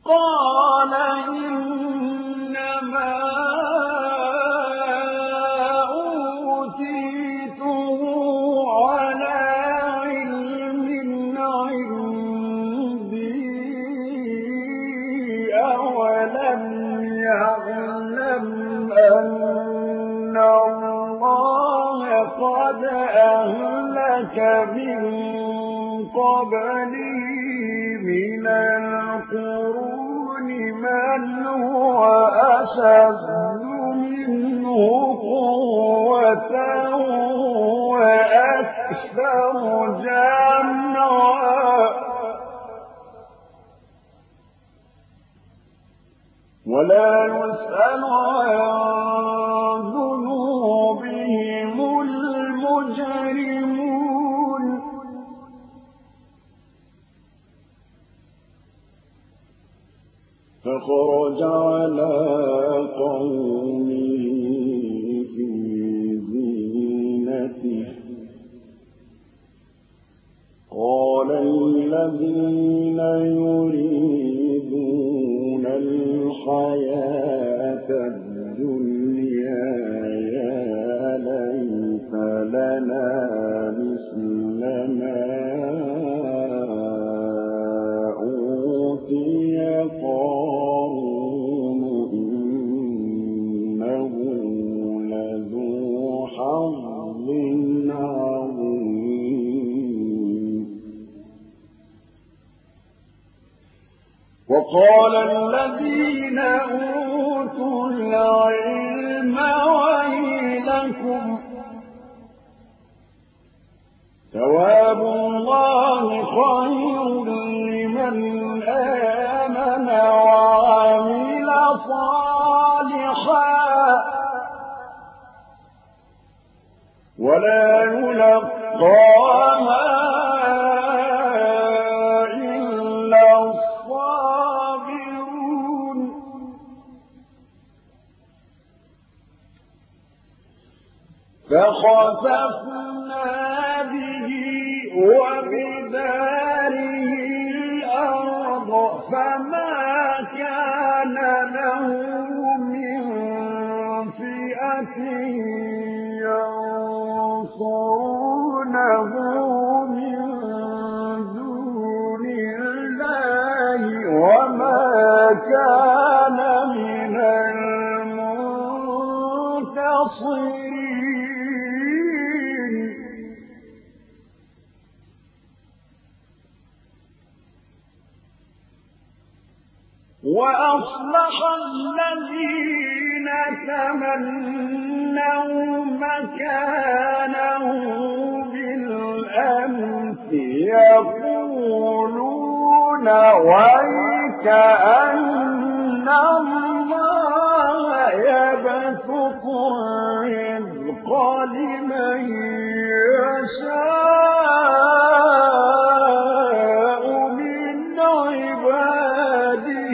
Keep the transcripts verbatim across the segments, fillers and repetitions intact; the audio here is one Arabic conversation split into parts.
قال إنما أوتيته على علم عندي أولم يعلم أن الله قد أهلك من قبله من القرون من هو أشد منه قوة وأكثر جمعا ولا يسأل عن ذنوبهم المجرمون فخرج على قومه في زينته قال الذين يريدون الحياة الدنيا يا ليت لنا مثل ما أوتي قارون إنه لذو حظ عظيم وقال الذين أوتوا العلم ويلكم ثواب الله خير لمن آمن وعمل صالحا ولا يلقاها إلا الصابرون فخسفنا به وبداره الأرض فما كان له من فئة ينصرونه من دون الله وما كان من المنتصرين وأصلح الذين تمنوا مكانه بالأمس يقولون ويكأن الله يبسط الرزق لمن يشاء من عباده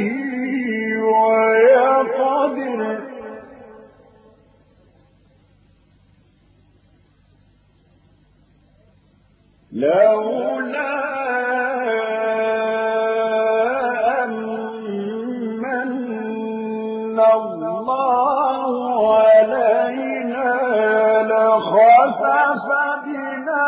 ويقدر لولا أمن الله علينا لخسف بنا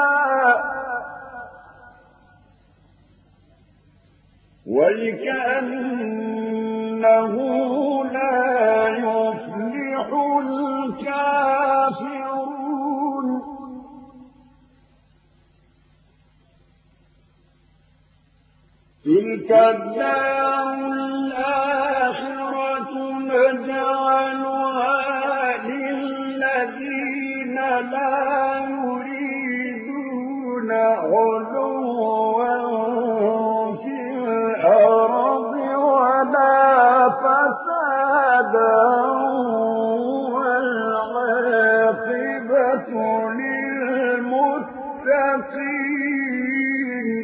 وكأنه لا يفلح الكافرون تلك الدار الآخرة نجعلها للذين لا يريدون علوا في الأرض ولا فسادا والعاقبة للمتقين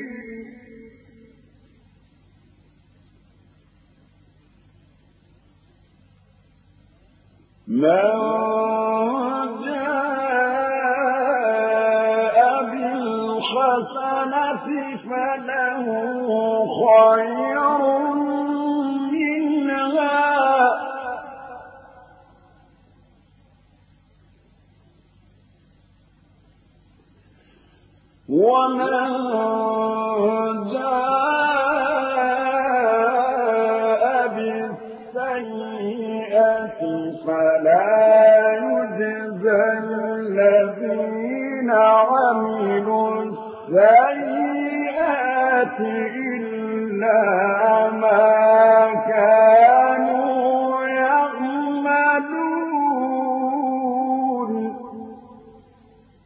من جاء بالحسنة فله خير ومن جاء بالسيئة فلا يجزى الذين عملوا السيئات إلا ما